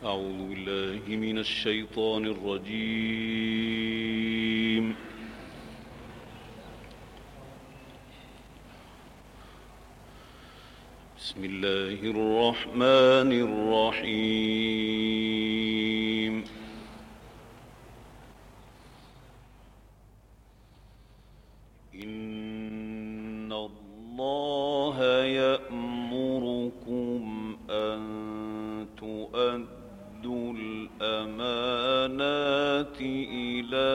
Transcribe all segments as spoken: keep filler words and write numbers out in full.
أعوذ بالله من الشيطان الرجيم. بسم الله الرحمن الرحيم. إن الله يأمركم أن تؤدوا الأمانات إلى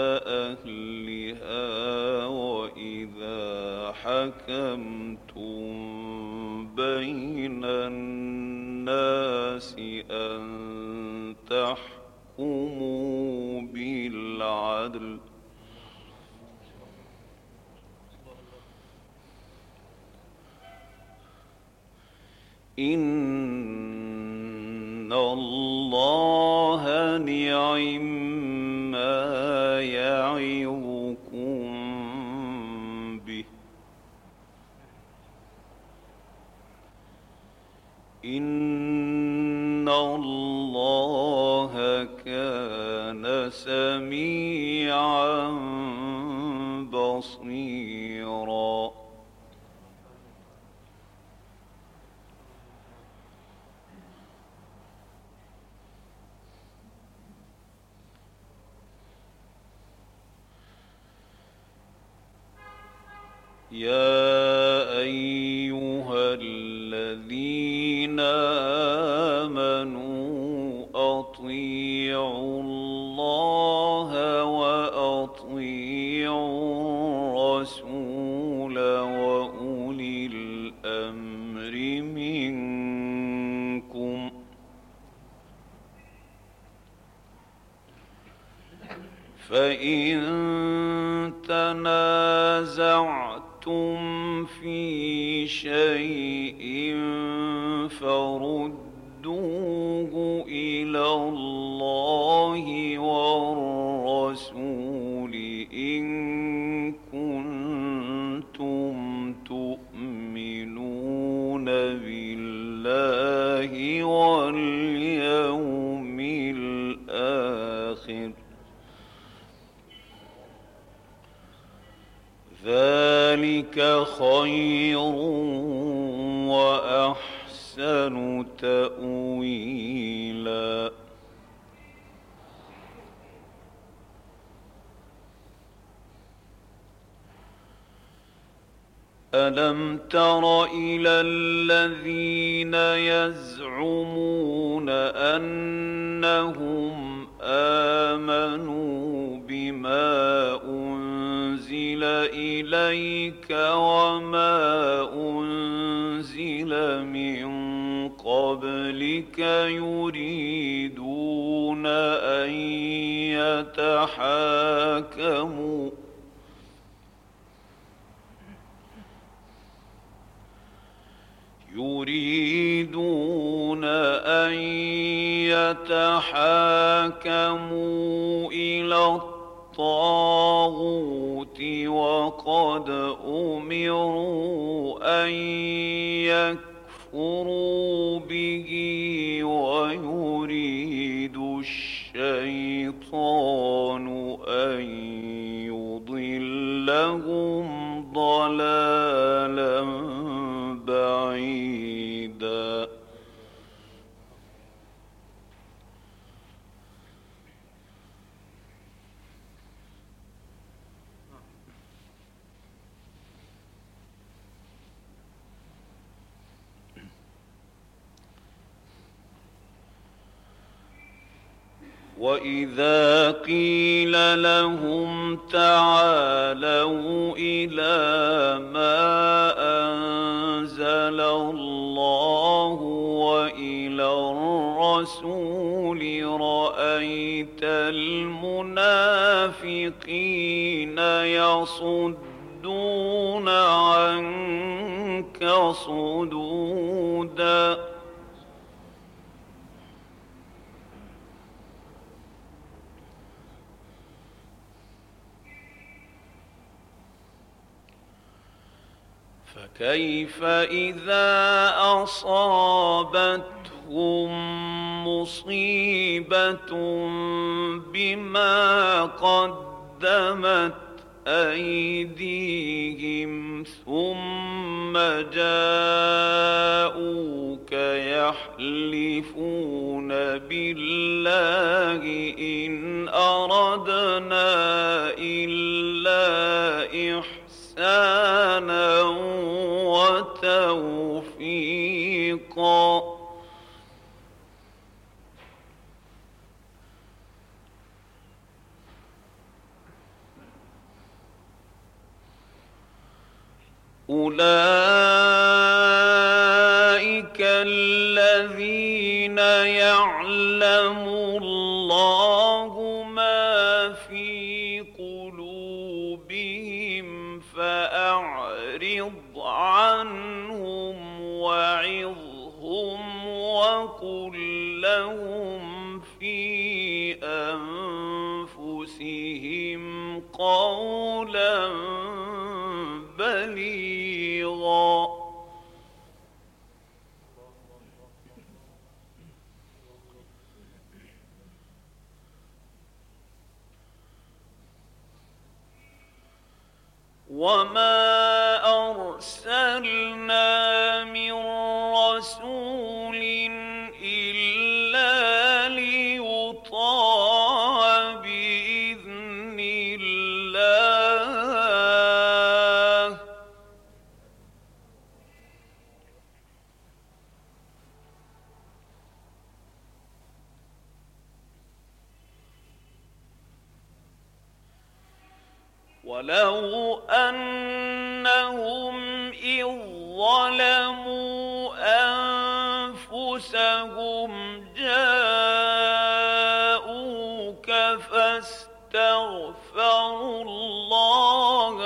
أهلها وإذا حكمتم بين الناس أن تحكموا بالعدل. إن الله نعما يعظكم به. إن الله كان سميعا بصيرا. يا أيها الذين آمنوا أطيعوا الله وأطيعوا الرسول وأولي الأمر منكم. فإن تنازعتم في شيء فردوه إلى الله والرسول إن كنتم تؤمنون بالله واليوم الآخر. ذلك خير وأحسن تأويلا. ألم تر إلى الذين يزعمون أنهم آمنوا بما أنزل إليك وما أنزل من قبلك يريدون أن يتحاكموا يريدون أن يتحاكموا إلى الطاغوت وقد أمروا أن يكفروا به ويريد الشيطان أن يضلهم ضلالا بعيدا. وإذا قيل لهم تعالوا إلى ما أنزل الله وإلى الرسول رأيت المنافقين يصدون عنك صدودا. فكيف إذا أصابتهم مصيبة بما قدمت أيديهم ثم جاءوك يحلفون بالله إن أردنا إلا إحسانا وتوفيقا أولئك الذين يعلم الله ما في قلوبهم فأعرض عنهم وعظهم وقل لهم في أنفسهم قولا بليغا وما أرسلنا من رسول إلا ليطاع بإذن الله ولو أنهم إذ ظلموا أنفسهم جاءوك فاستغفروا الله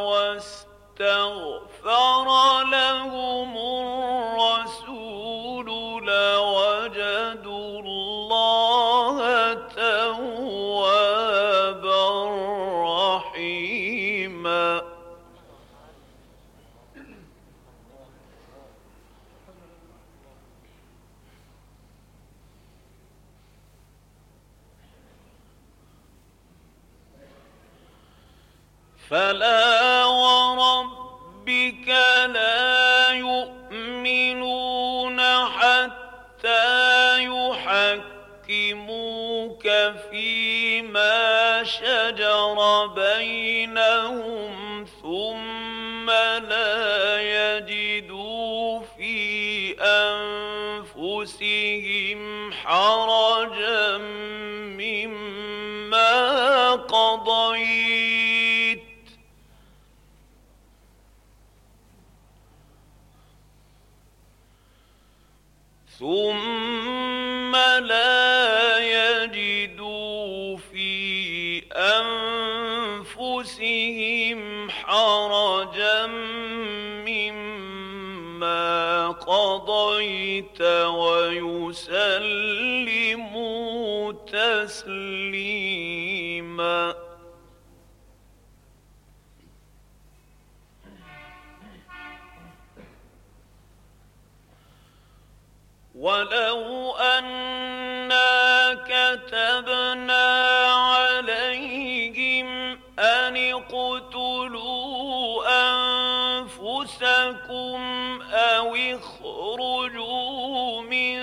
واستغفر لهم الرسول لوجدوا الله توابا رحيما فلا وربك لا يؤمنون حتى يحكموك فيما شجر بينهم ثم لا يجدوا في أنفسهم حرجا مما قضيت ثم لا يجدوا في أنفسهم حرجا مما قضيت ويسلموا تسليما ولو أنا كتبنا عليهم أن اقتلوا أنفسكم أو اخرجوا من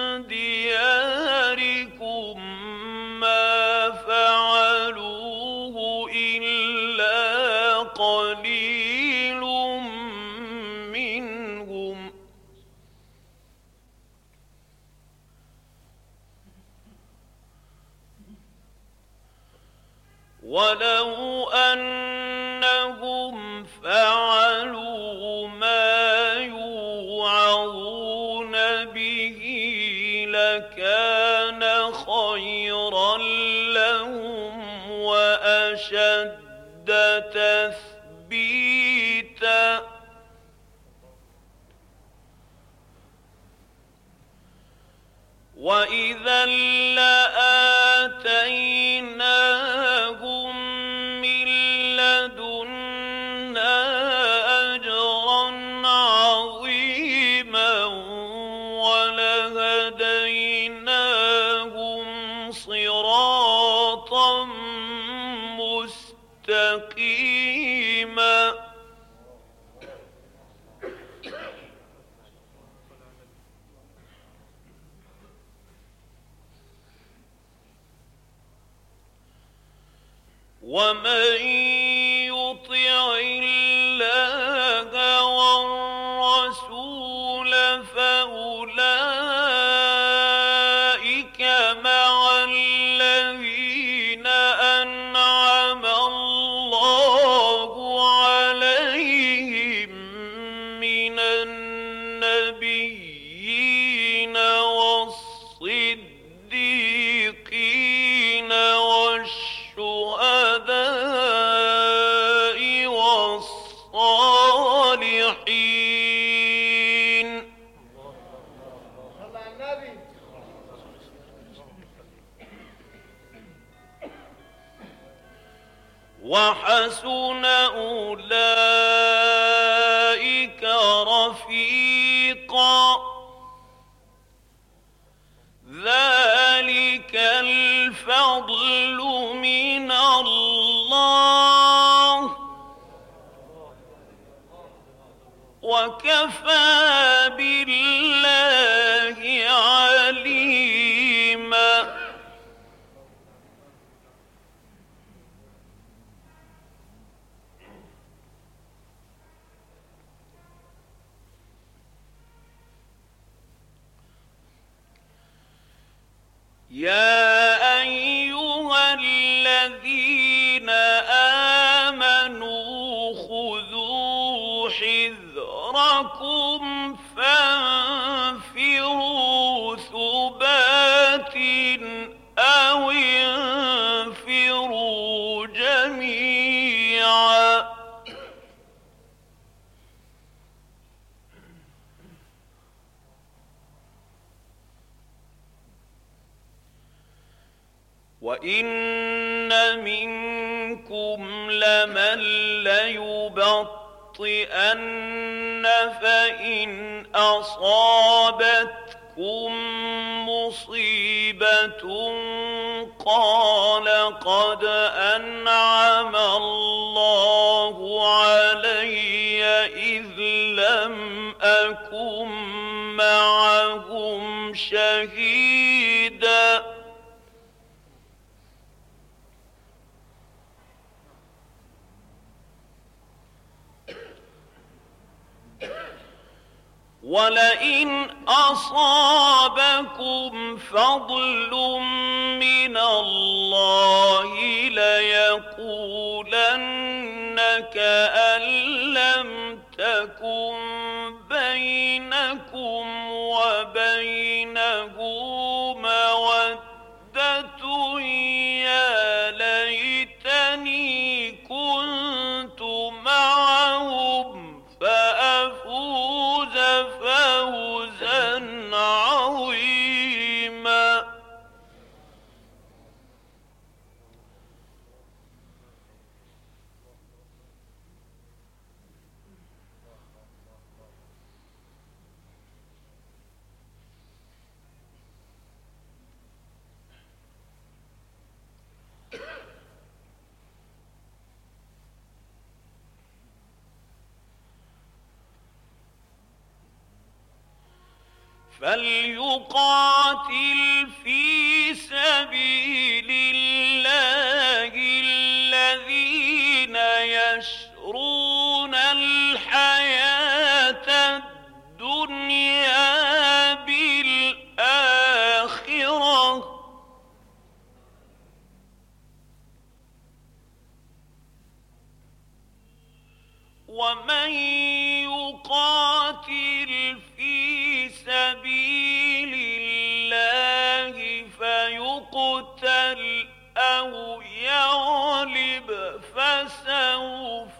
دياركم ما فعلوه إلا قليل منهم ولو أنهم فعلوا ما يوعظون به لكان خيرا لهم وأشد تثبيتا وإذا لآتيناهم من لدنا أجرا عظيما ولهديناهم مستقيما. ومن يطع الله والرسول فأولئك مع الذين أنعم الله عليهم من النبيين والصديقين والشهداء والصالحين. وحسن أولئك رفيقا. ذلك الفضل من الله وكفى بالله عليما. يا أيها الذين آمنوا خذوا حذركم فانفروا ثبات أو انفروا جميعا. وَإِنَّ مِنكُمْ لَمَن لَّيُبَطِّئَنَّ فَإِنْ أَصَابَتْكُم مُّصِيبَةٌ قَالَ قَدْ أَنْعَمَ اللَّهُ عَلَيَّ إِذْ لَمْ أَكُن مَّعَهُمْ شَهِيدًا. وَلَئِنْ أَصَابَكُمْ فَضْلٌ مِّنَ اللَّهِ لَيَقُولَنَّ كَأَن لَّمْ تَكُن بَيْنَكُمْ وَبَيْنَهُ مَوَدَّةٌ يَا لَيْتَنِي كُنتُ معهم فأفوز فوزا عظيما. فليقاتل في سبيل الله الذين يشرون الحياة الدنيا بالآخرة. ومن يقاتل في سبيل الله فيقتل أو يغلب فسوف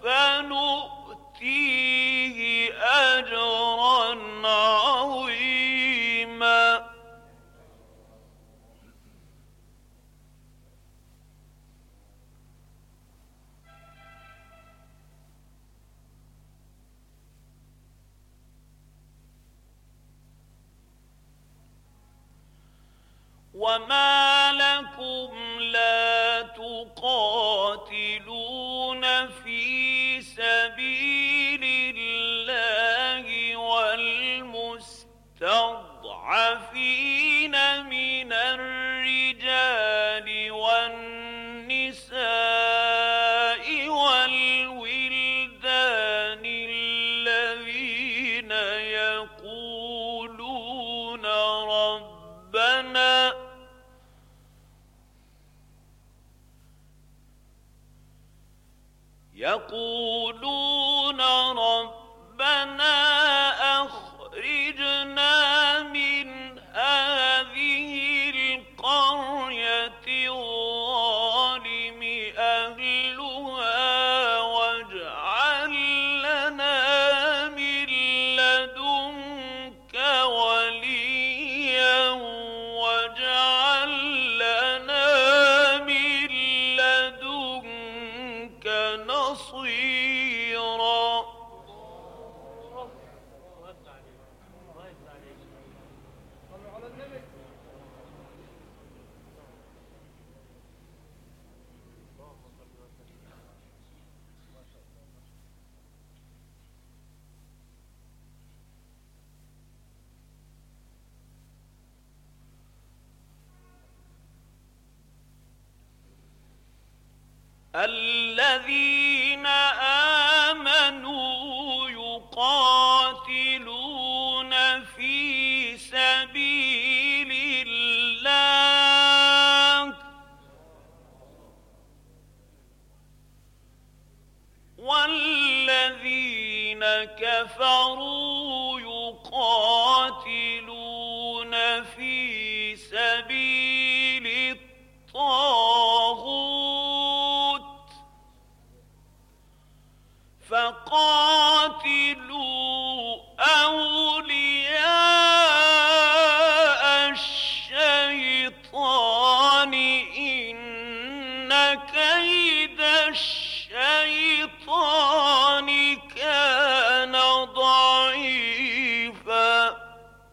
نؤتيه أجرا عظيما. وما لكم لا تقاتلون المستضعفين من الرجال والنساء والولدان الذين يقولون ربنا يقولون ربنا أخرجنا من هذه القرية الظالم أهلها واجعل لنا من لدنك وليا واجعل لنا من لدنك نصيرا. الذين آمنوا يقاتلون في سبيل الله والذين كفروا يقاتلون في سبيل الطاغوت فقاتلوا أولياء الشيطان إن كيد الشيطان كان ضعيفا.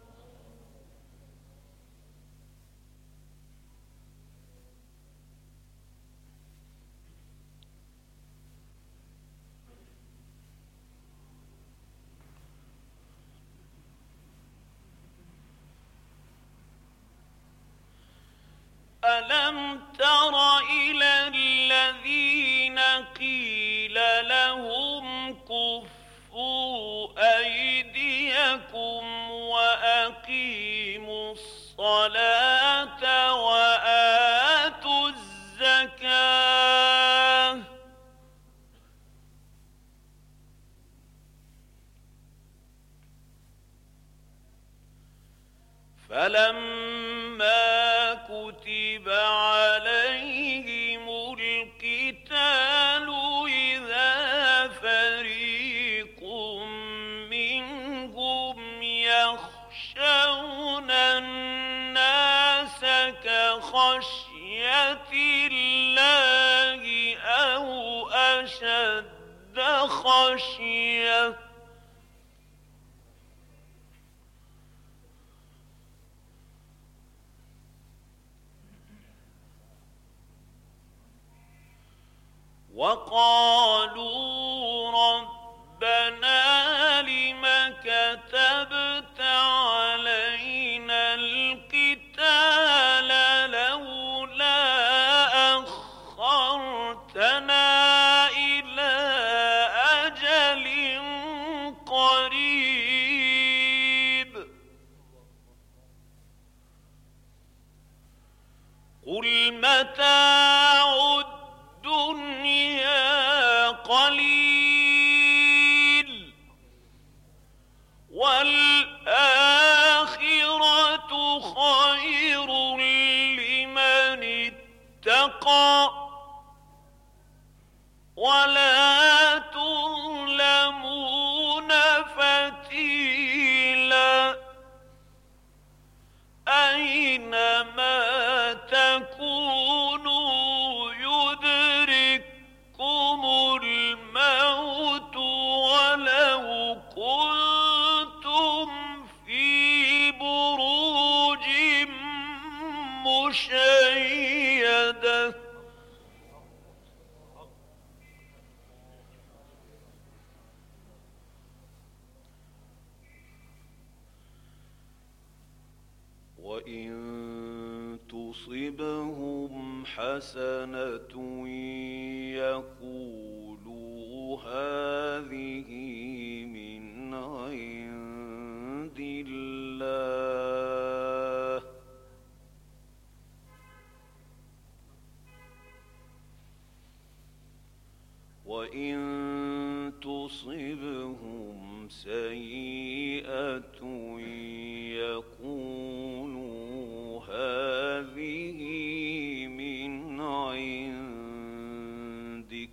ألم تر إلى الذين قيل لهم كفوا أيديكم وأقيموا الصلاة وآتوا الزكاة فلما كتب عليهم القتال إذا فريق منهم يخشون الناس كخشية الله أو أشد خشية وقالوا ربنا لم كتبت علينا القتال لولا أخرتنا إلى أجل قريب قل متاع الدنيا قليل والآخرة خير لمن اتقى ولا تظلمون فتيلا أينما تكونوا يدرككم الموت ولو كنتم في بروج مشيدة وإن تصبهم حسنة يقولوا هذه من عند الله وإن تصبهم سيئة يقولوا هذه من عندك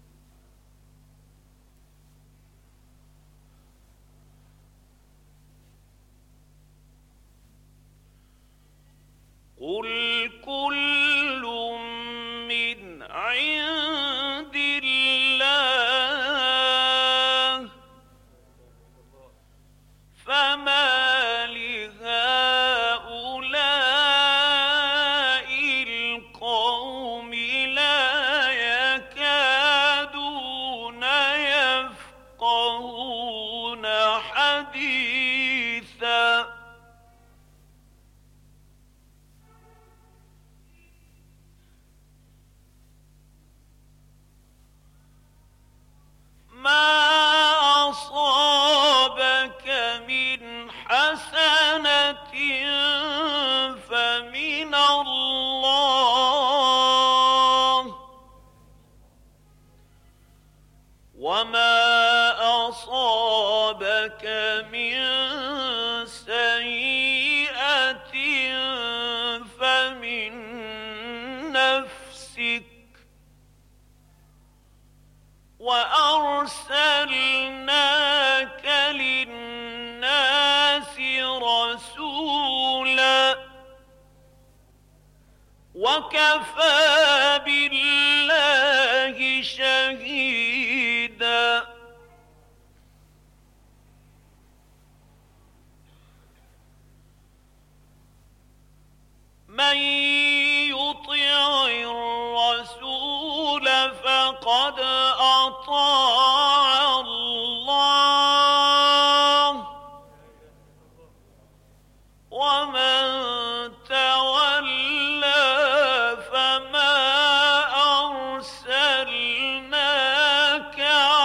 قل كل من عند الله فما لهؤلاء القوم لا يكادون يفقهون حديثا ما أصابك من حسنة فمن الله وما أصابك من سيئة فمن نفسك وأرسلناك للناس رسولا وكفى بالله شهيدا من يطع الرسول فقد أطاع الله ومن تولى فما أرسلناك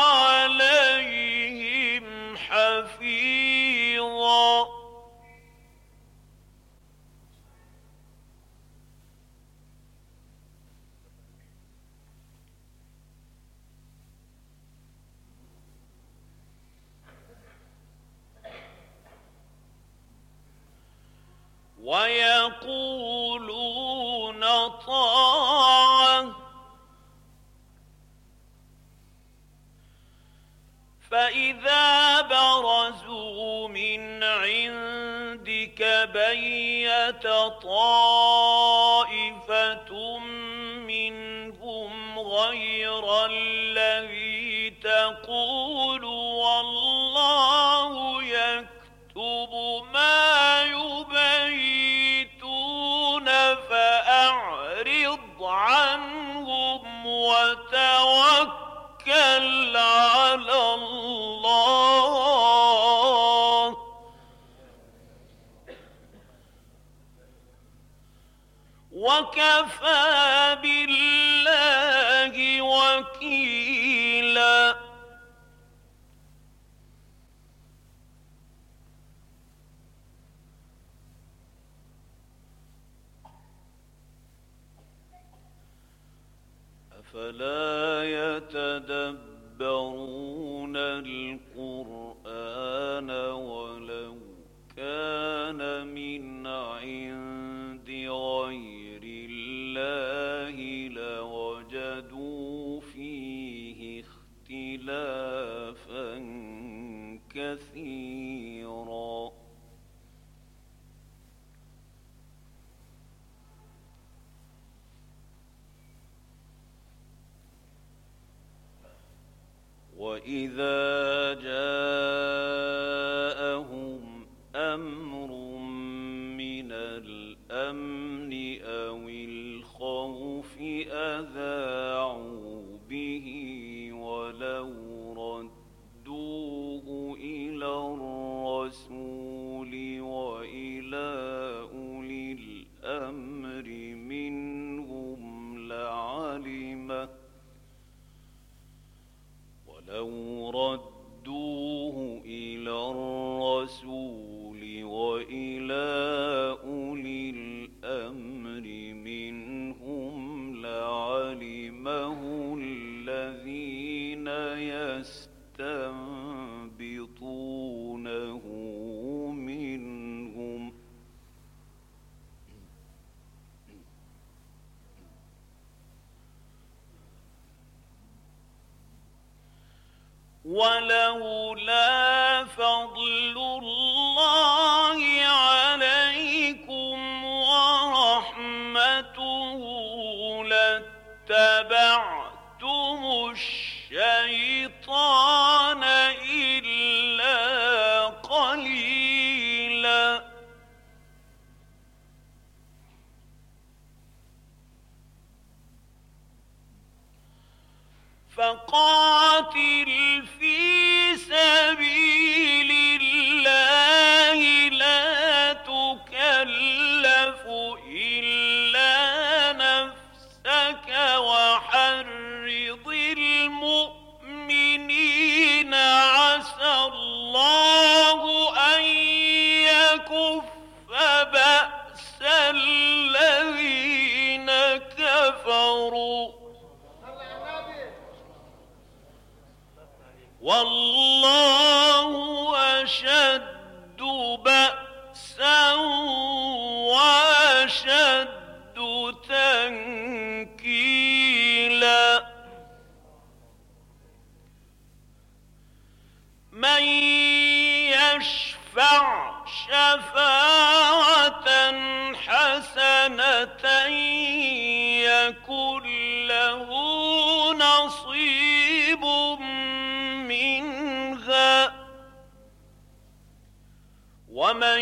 عليهم حفيظا ويقولون طاعة فإذا برزوا من عندك بيت طائفة منهم غير الذي تقول والله يكتب ما يبيتون فأعرض عنهم وتوكل على الله وكفى بالله وكيلا أفلا يتدبرون القرآن ولو كان من عند غير الله لوجدوا فيه اختلافا كثيرا وإذا جاءهم أمر من الأمن أو الخوف أذاعوا به ولو ردوه إلى الرسول وإلى أولي ولولا فضل الله عليكم ورحمته لاتبعتم الشيطان إلا قليلا. فقاتل في سبيل الله لا تكلف إلا نفسك وحرض المؤمنين عسى الله أن يكف بأس الذين كفروا والله أشد بأسا وأشد تنكيلا. من يشفع شفاعة حسنة يكن له نصيب منها ومن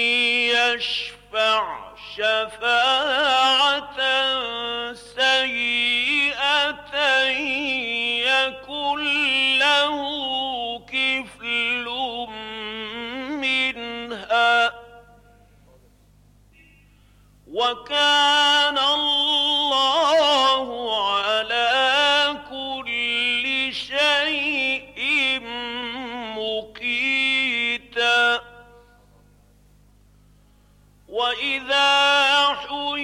يشفع شفاعة سيئة يكن له كفل منها وكان الله على كل شيء مقيتا. وإذا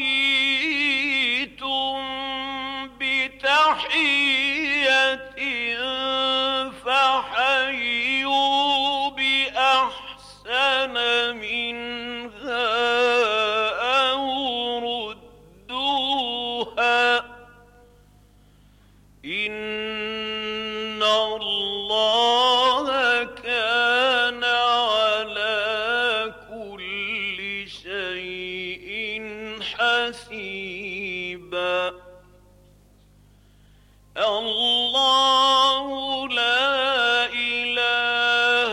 حييتم بتحية فحيوا بأحسن منها أو ردوها إن الله كان على كل شيء حسيبا. الله لا إله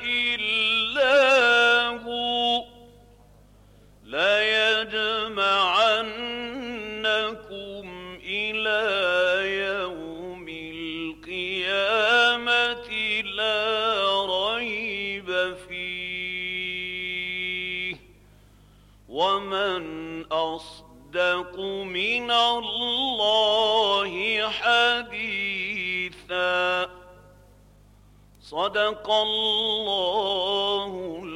إلا هو ليجمعنكم إلى يوم القيامة لا ريب فيه ومن أصدق من الله حديثا. صدق الله